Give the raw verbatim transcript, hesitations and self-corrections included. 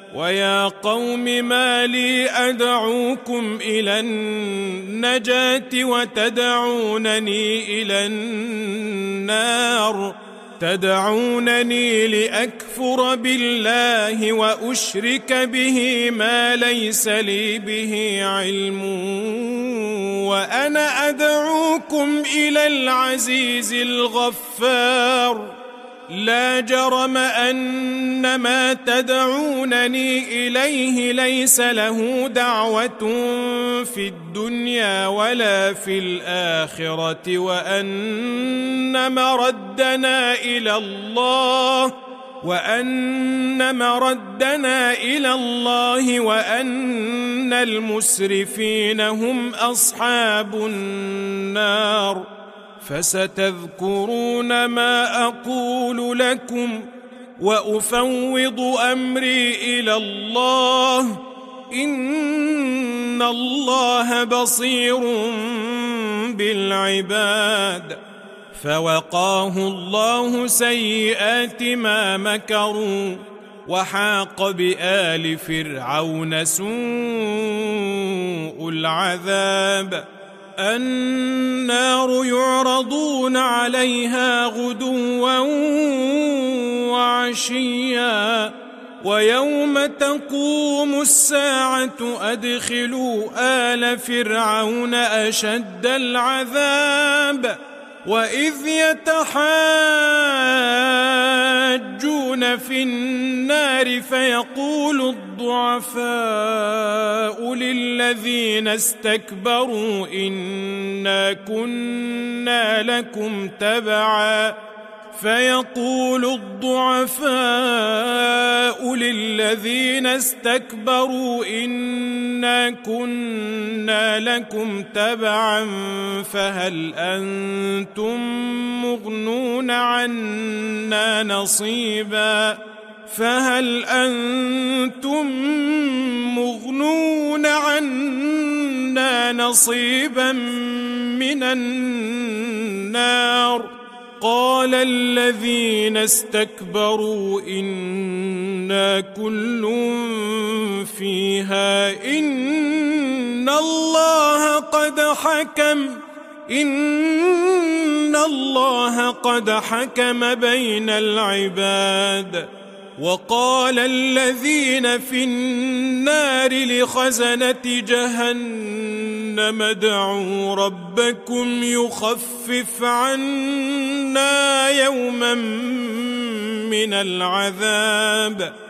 ويا قوم ما لي أدعوكم إلى النجاة وتدعونني إلى النار تدعونني لأكفر بالله وأشرك به ما ليس لي به علم وأنا أدعوكم إلى العزيز الغفار لا جرم أن ما تدعونني إليه ليس له دعوة في الدنيا ولا في الآخرة وأن مردنا إلى الله وأن مردنا إلى الله وأن المسرفين هم أصحاب النار فستذكرون ما أقول لكم وأفوض أمري إلى الله إن الله بصير بالعباد فوقاه الله سيئات ما مكروا وحاق بآل فرعون سوء العذاب النار يعرضون عليها غدوا وعشيا ويوم تقوم الساعة أدخلوا آل فرعون أشد العذاب وإذ يتحاجون في النار فيقول الضعفاء للذين استكبروا إنا كنا لكم تبعا فيقول الضعفاء للذين استكبروا إنا كنا لكم تبعا فهل أنتم مغنون عنا نصيبا فهل أنتم مغنون عنا نصيبا من النار قال الذين استكبروا إنا كل فيها إن الله قد حكم إن الله قد حكم بين العباد وقال الذين في النار لخزنة جهنم ادعوا ربكم يخفف عنا يوما من العذاب